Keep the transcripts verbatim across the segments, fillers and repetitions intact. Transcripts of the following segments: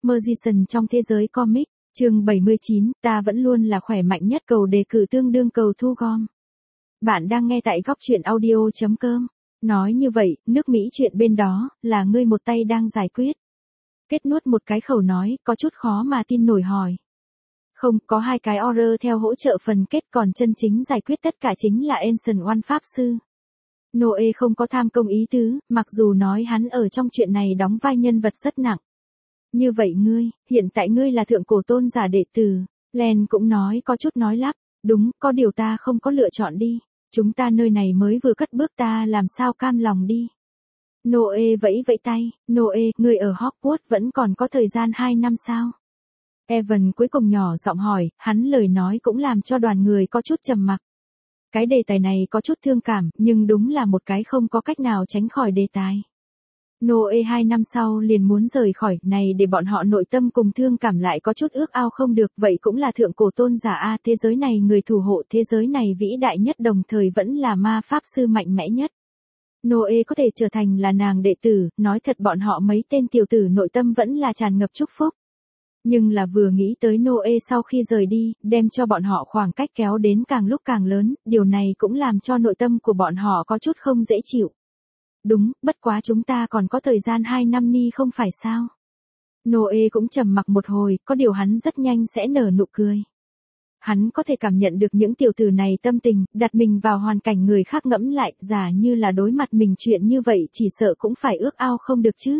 Magician trong thế giới comic, chương bảy mươi chín, ta vẫn luôn là khỏe mạnh nhất cầu đề cử tương đương cầu thu gom. Bạn đang nghe tại góc truyện audio chấm com. Nói như vậy, nước Mỹ chuyện bên đó, là ngươi một tay đang giải quyết. Kết nuốt một cái khẩu nói, có chút khó mà tin nổi hỏi. Không, có hai cái order theo hỗ trợ phần kết, còn chân chính giải quyết tất cả chính là Ancient One Pháp Sư. Noe không có tham công ý tứ, mặc dù nói hắn ở trong chuyện này đóng vai nhân vật rất nặng. Như vậy ngươi, hiện tại ngươi là thượng cổ tôn giả đệ tử. Len cũng nói có chút nói lắp, đúng, có điều ta không có lựa chọn đi. Chúng ta nơi này mới vừa cất bước, ta làm sao cam lòng đi. Noe vẫy vẫy tay, Noe, ngươi ở Hogwarts vẫn còn có thời gian hai năm sao? Evan cuối cùng nhỏ giọng hỏi, hắn lời nói cũng làm cho đoàn người có chút trầm mặc. Cái đề tài này có chút thương cảm, nhưng đúng là một cái không có cách nào tránh khỏi đề tài. Noe hai năm sau liền muốn rời khỏi này để bọn họ nội tâm cùng thương cảm lại có chút ước ao không được, vậy cũng là thượng cổ tôn giả a, thế giới này người thủ hộ thế giới này vĩ đại nhất, đồng thời vẫn là ma pháp sư mạnh mẽ nhất. Noe có thể trở thành là nàng đệ tử, nói thật bọn họ mấy tên tiểu tử nội tâm vẫn là tràn ngập chúc phúc. Nhưng là vừa nghĩ tới Noe sau khi rời đi, đem cho bọn họ khoảng cách kéo đến càng lúc càng lớn, điều này cũng làm cho nội tâm của bọn họ có chút không dễ chịu. Đúng, bất quá chúng ta còn có thời gian hai năm ni không phải sao? Noe cũng trầm mặc một hồi, có điều hắn rất nhanh sẽ nở nụ cười. Hắn có thể cảm nhận được những tiểu tử này tâm tình, đặt mình vào hoàn cảnh người khác ngẫm lại, giả như là đối mặt mình chuyện như vậy chỉ sợ cũng phải ước ao không được chứ.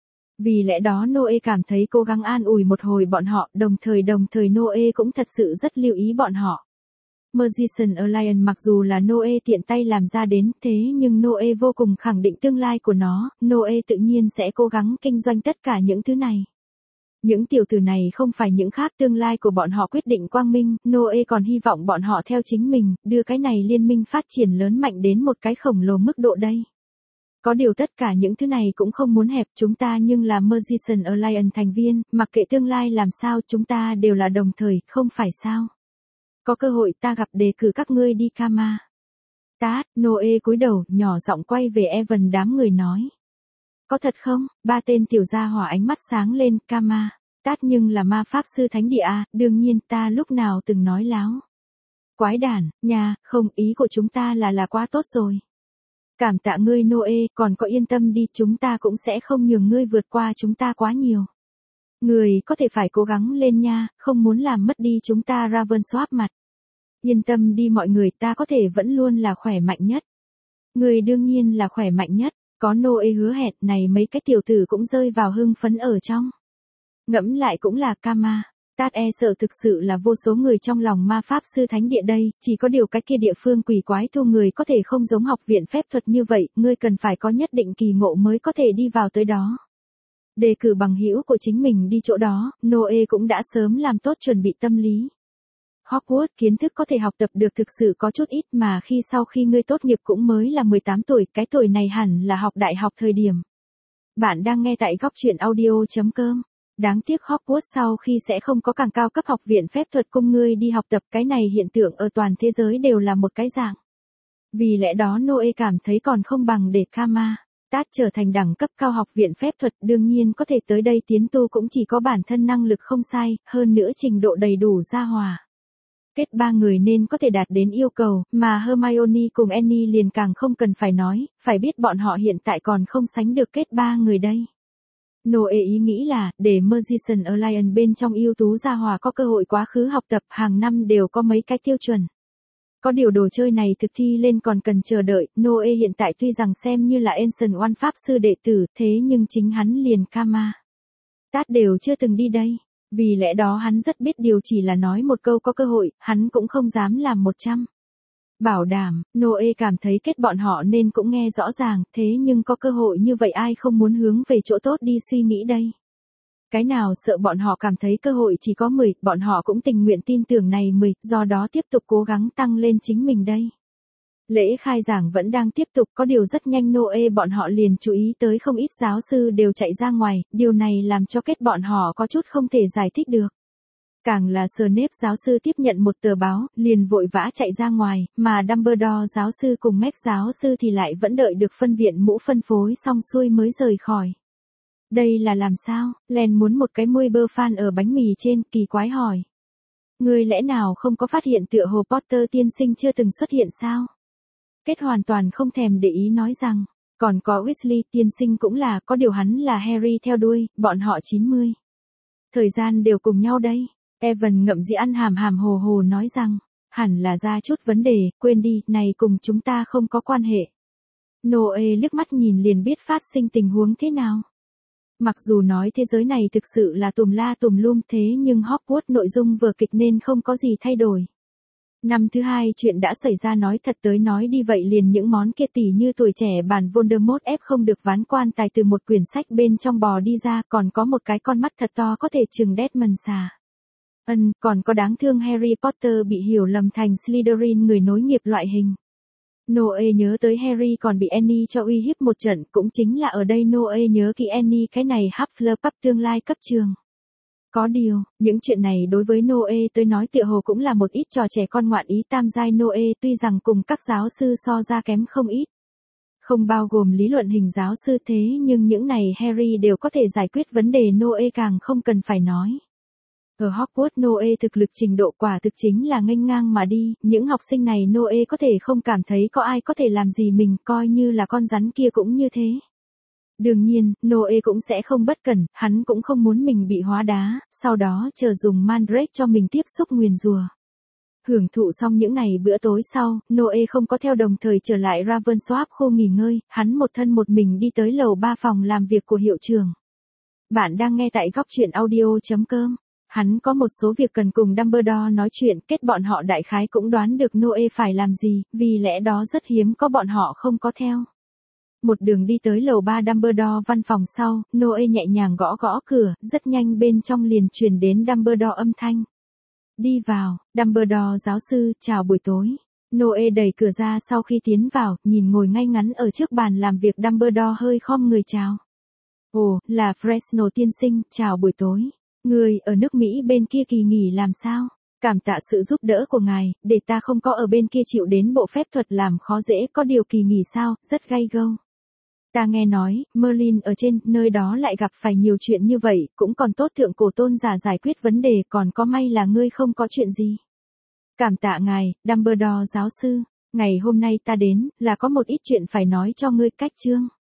Vì lẽ đó Noe cảm thấy cố gắng an ủi một hồi bọn họ, đồng thời đồng thời Noe cũng thật sự rất lưu ý bọn họ. Magician Alliance mặc dù là Noe tiện tay làm ra đến, thế nhưng Noe vô cùng khẳng định tương lai của nó, Noe tự nhiên sẽ cố gắng kinh doanh tất cả những thứ này. Những tiểu tử này không phải những khác, tương lai của bọn họ quyết định quang minh, Noe còn hy vọng bọn họ theo chính mình, đưa cái này liên minh phát triển lớn mạnh đến một cái khổng lồ mức độ đây. Có điều tất cả những thứ này cũng không muốn hẹp, chúng ta nhưng là Magician Alliance thành viên, mặc kệ tương lai làm sao chúng ta đều là đồng thời, không phải sao. Có cơ hội ta gặp đề cử các ngươi đi Kama. Tát, Noe cúi đầu, nhỏ giọng quay về Evan đám người nói. Có thật không? Ba tên tiểu gia hỏa ánh mắt sáng lên, Kama. Tát nhưng là ma pháp sư thánh địa à, đương nhiên ta lúc nào từng nói láo. Quái đản, nhà, không, ý của chúng ta là là quá tốt rồi. Cảm tạ ngươi Noe, còn có yên tâm đi, chúng ta cũng sẽ không nhường ngươi vượt qua chúng ta quá nhiều. Người có thể phải cố gắng lên nha, không muốn làm mất đi chúng ta Ravenswap mặt. Yên tâm đi mọi người, ta có thể vẫn luôn là khỏe mạnh nhất. Người đương nhiên là khỏe mạnh nhất, có Noe hứa hẹn này mấy cái tiểu tử cũng rơi vào hưng phấn ở trong. Ngẫm lại cũng là Kama. Tát e sợ thực sự là vô số người trong lòng ma pháp sư thánh địa đây, chỉ có điều cái kia địa phương quỷ quái thu người có thể không giống học viện phép thuật như vậy, ngươi cần phải có nhất định kỳ ngộ mới có thể đi vào tới đó. Đề cử bằng hữu của chính mình đi chỗ đó, Noe cũng đã sớm làm tốt chuẩn bị tâm lý. Hogwarts kiến thức có thể học tập được thực sự có chút ít, mà khi sau khi ngươi tốt nghiệp cũng mới là mười tám tuổi, cái tuổi này hẳn là học đại học thời điểm. Bạn đang nghe tại góc truyện audio chấm com. Đáng tiếc Hogwarts sau khi sẽ không có càng cao cấp học viện phép thuật cung ngươi đi học tập, cái này hiện tượng ở toàn thế giới đều là một cái dạng. Vì lẽ đó Noe cảm thấy còn không bằng để Kama. Tát trở thành đẳng cấp cao học viện phép thuật, đương nhiên có thể tới đây tiến tu cũng chỉ có bản thân năng lực không sai, hơn nữa trình độ đầy đủ gia hòa. Kết ba người nên có thể đạt đến yêu cầu, mà Hermione cùng Annie liền càng không cần phải nói, phải biết bọn họ hiện tại còn không sánh được kết ba người đây. Noe ý nghĩ là, để Magician Alliance bên trong ưu tú gia hòa có cơ hội quá khứ học tập, hàng năm đều có mấy cái tiêu chuẩn. Có điều đồ chơi này thực thi lên còn cần chờ đợi, Noe hiện tại tuy rằng xem như là Ancient One Pháp sư đệ tử, thế nhưng chính hắn liền Kama. Tát đều chưa từng đi đây, vì lẽ đó hắn rất biết điều, chỉ là nói một câu có cơ hội, hắn cũng không dám làm một trăm. Bảo đảm, Noe cảm thấy kết bọn họ nên cũng nghe rõ ràng, thế nhưng có cơ hội như vậy ai không muốn hướng về chỗ tốt đi suy nghĩ đây. Cái nào sợ bọn họ cảm thấy cơ hội chỉ có mười, bọn họ cũng tình nguyện tin tưởng này mười, do đó tiếp tục cố gắng tăng lên chính mình đây. Lễ khai giảng vẫn đang tiếp tục, có điều rất nhanh Noe bọn họ liền chú ý tới không ít giáo sư đều chạy ra ngoài, điều này làm cho kết bọn họ có chút không thể giải thích được. Càng là Snape giáo sư tiếp nhận một tờ báo, liền vội vã chạy ra ngoài, mà Dumbledore giáo sư cùng Meg giáo sư thì lại vẫn đợi được phân viện mũ phân phối xong xuôi mới rời khỏi. Đây là làm sao? Len muốn một cái môi bơ phan ở bánh mì trên, kỳ quái hỏi. Ngươi lẽ nào không có phát hiện tựa hồ Potter tiên sinh chưa từng xuất hiện sao? Kết hoàn toàn không thèm để ý nói rằng, còn có Weasley tiên sinh cũng là, có điều hắn là Harry theo đuôi, bọn họ chín mươi. Thời gian đều cùng nhau đây. Evan ngậm dĩ ăn hàm hàm hồ hồ nói rằng, hẳn là ra chút vấn đề, quên đi, này cùng chúng ta không có quan hệ. Noe liếc mắt nhìn liền biết phát sinh tình huống thế nào. Mặc dù nói thế giới này thực sự là tùm la tùm lum thế nhưng Hogwarts nội dung vở kịch nên không có gì thay đổi. Năm thứ hai chuyện đã xảy ra nói thật tới nói đi vậy liền những món kia tỉ như tuổi trẻ bản Voldemort ép không được ván quan tài từ một quyển sách bên trong bò đi ra, còn có một cái con mắt thật to có thể chừng Desmond xà. Ân, còn có đáng thương Harry Potter bị hiểu lầm thành Slytherin người nối nghiệp loại hình. Noe nhớ tới Harry còn bị Annie cho uy hiếp một trận, cũng chính là ở đây Noe nhớ kỹ Annie cái này Hufflepuff tương lai cấp trường. Có điều, những chuyện này đối với Noe tới nói tựa hồ cũng là một ít trò trẻ con ngoạn ý tam giai Noe tuy rằng cùng các giáo sư so ra kém không ít. Không bao gồm lý luận hình giáo sư thế nhưng những này Harry đều có thể giải quyết vấn đề Noe càng không cần phải nói. Ở Hogwarts Noe thực lực trình độ quả thực chính là nghênh ngang mà đi, những học sinh này Noe có thể không cảm thấy có ai có thể làm gì mình, coi như là con rắn kia cũng như thế. Đương nhiên, Noe cũng sẽ không bất cẩn, hắn cũng không muốn mình bị hóa đá, sau đó chờ dùng Mandrake cho mình tiếp xúc nguyền rùa. Hưởng thụ xong những ngày bữa tối sau, Noe không có theo đồng thời trở lại Ravensworth khu nghỉ ngơi, hắn một thân một mình đi tới lầu ba phòng làm việc của hiệu trưởng. Bạn đang nghe tại góc truyện audio chấm com. Hắn có một số việc cần cùng Dumbledore nói chuyện, kết bọn họ đại khái cũng đoán được Noe phải làm gì, vì lẽ đó rất hiếm có bọn họ không có theo. Một đường đi tới lầu ba Dumbledore văn phòng sau, Noe nhẹ nhàng gõ gõ cửa, rất nhanh bên trong liền truyền đến Dumbledore âm thanh. Đi vào, Dumbledore giáo sư, chào buổi tối. Noe đẩy cửa ra sau khi tiến vào, nhìn ngồi ngay ngắn ở trước bàn làm việc Dumbledore hơi khom người chào. Ồ, là Fresno tiên sinh, chào buổi tối. Người ở nước Mỹ bên kia kỳ nghỉ làm sao? Cảm tạ sự giúp đỡ của ngài, để ta không có ở bên kia chịu đến bộ phép thuật làm khó dễ, có điều kỳ nghỉ sao, rất gay go. Ta nghe nói, Merlin ở trên, nơi đó lại gặp phải nhiều chuyện như vậy, cũng còn tốt thượng cổ tôn giả giải quyết vấn đề, còn có may là ngươi không có chuyện gì. Cảm tạ ngài, Dumbledore giáo sư, ngày hôm nay ta đến, là có một ít chuyện phải nói cho ngươi cách chương.